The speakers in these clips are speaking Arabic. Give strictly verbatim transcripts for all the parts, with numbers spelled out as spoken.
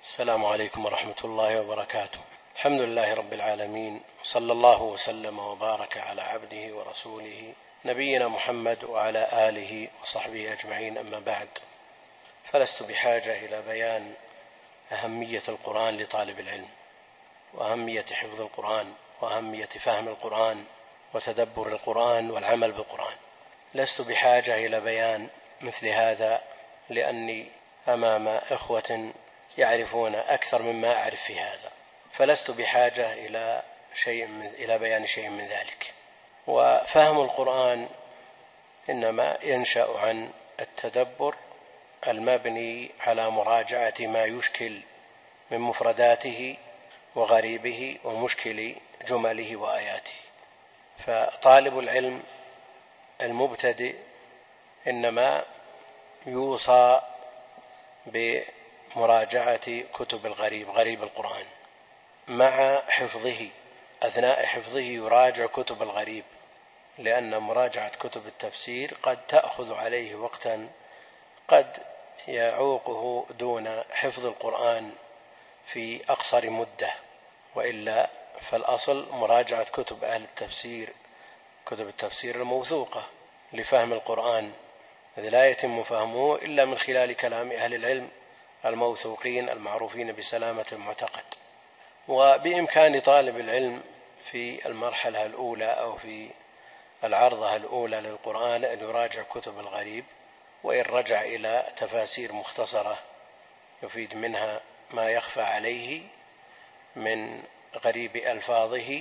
السلام عليكم ورحمة الله وبركاته. الحمد لله رب العالمين، صلى الله وسلم وبارك على عبده ورسوله نبينا محمد وعلى آله وصحبه أجمعين، أما بعد، فلست بحاجة إلى بيان أهمية القرآن لطالب العلم، وأهمية حفظ القرآن، وأهمية فهم القرآن، وتدبر القرآن والعمل بالقرآن. لست بحاجة إلى بيان مثل هذا، لأني أمام إخوة يعرفون أكثر مما أعرف في هذا، فلست بحاجة إلى شيء من إلى بيان شيء من ذلك. وفهم القرآن إنما ينشأ عن التدبر المبني على مراجعة ما يشكل من مفرداته وغريبه ومشكل جمله وآياته. فطالب العلم المبتدئ إنما يوصى بمراجعة كتب الغريب، غريب القرآن، مع حفظه. أثناء حفظه يراجع كتب الغريب، لأن مراجعة كتب التفسير قد تأخذ عليه وقتا قد يعوقه دون حفظ القرآن في أقصر مدة، وإلا فالأصل مراجعة كتب أهل التفسير، كتب التفسير الموثوقة لفهم القرآن، الذي لا يتم فهمه إلا من خلال كلام أهل العلم الموثوقين المعروفين بسلامة المعتقد. وبإمكان طالب العلم في المرحلة الأولى أو في العرضة الأولى للقرآن أن يراجع كتب الغريب، وإن رجع إلى تفاسير مختصرة يفيد منها ما يخفى عليه من غريب ألفاظه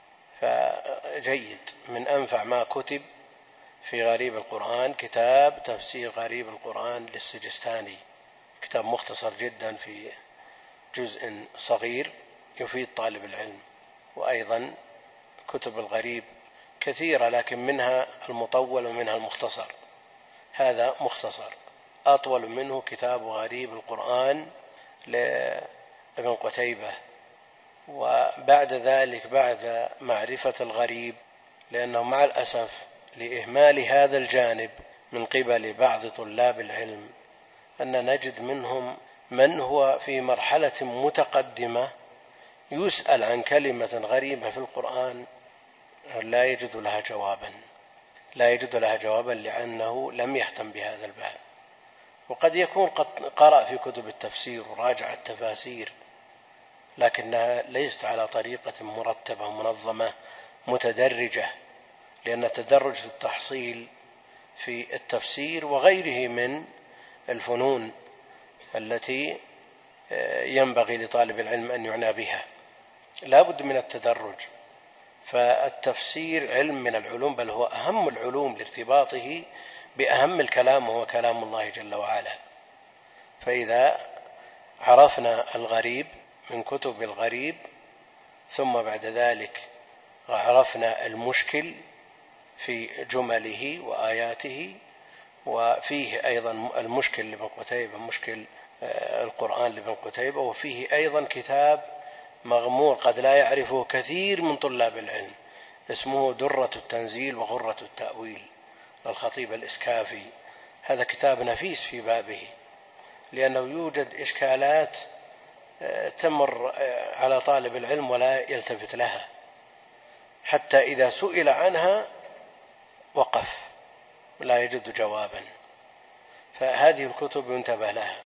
فجيد. من أنفع ما كتب في غريب القرآن كتاب تفسير غريب القرآن للسجستاني، كتاب مختصر جدا في جزء صغير يفيد طالب العلم. وأيضا كتب الغريب كثيرة، لكن منها المطول ومنها المختصر. هذا مختصر، أطول منه كتاب غريب القرآن لابن قتيبة. وبعد ذلك، بعد معرفة الغريب، لأنه مع الأسف لإهمال هذا الجانب من قبل بعض طلاب العلم أن نجد منهم من هو في مرحلة متقدمة يسأل عن كلمة غريبة في القرآن لا يجد لها جوابا لا يجد لها جوابا لأنه لم يهتم بهذا الباب. وقد يكون قد قرأ في كتب التفسير وراجع التفاسير، لكنها ليست على طريقة مرتبة منظمة متدرجة، لأن التدرج في التحصيل في التفسير وغيره من الفنون التي ينبغي لطالب العلم أن يعنى بها لا بد من التدرج. فالتفسير علم من العلوم، بل هو أهم العلوم لارتباطه بأهم الكلام، وهو كلام الله جل وعلا. فإذا عرفنا الغريب من كتب الغريب، ثم بعد ذلك عرفنا المشكل في جمله وآياته، وفيه أيضا المشكل لابن قتيبة، مشكل القرآن لابن قتيبة، وفيه أيضا كتاب مغمور قد لا يعرفه كثير من طلاب العلم اسمه درة التنزيل وغرة التأويل للخطيب الإسكافي. هذا كتاب نفيس في بابه، لأنه يوجد إشكالات تمر على طالب العلم ولا يلتفت لها، حتى إذا سئل عنها وقف ولا يجد جوابا. فهذه الكتب ينتبه لها.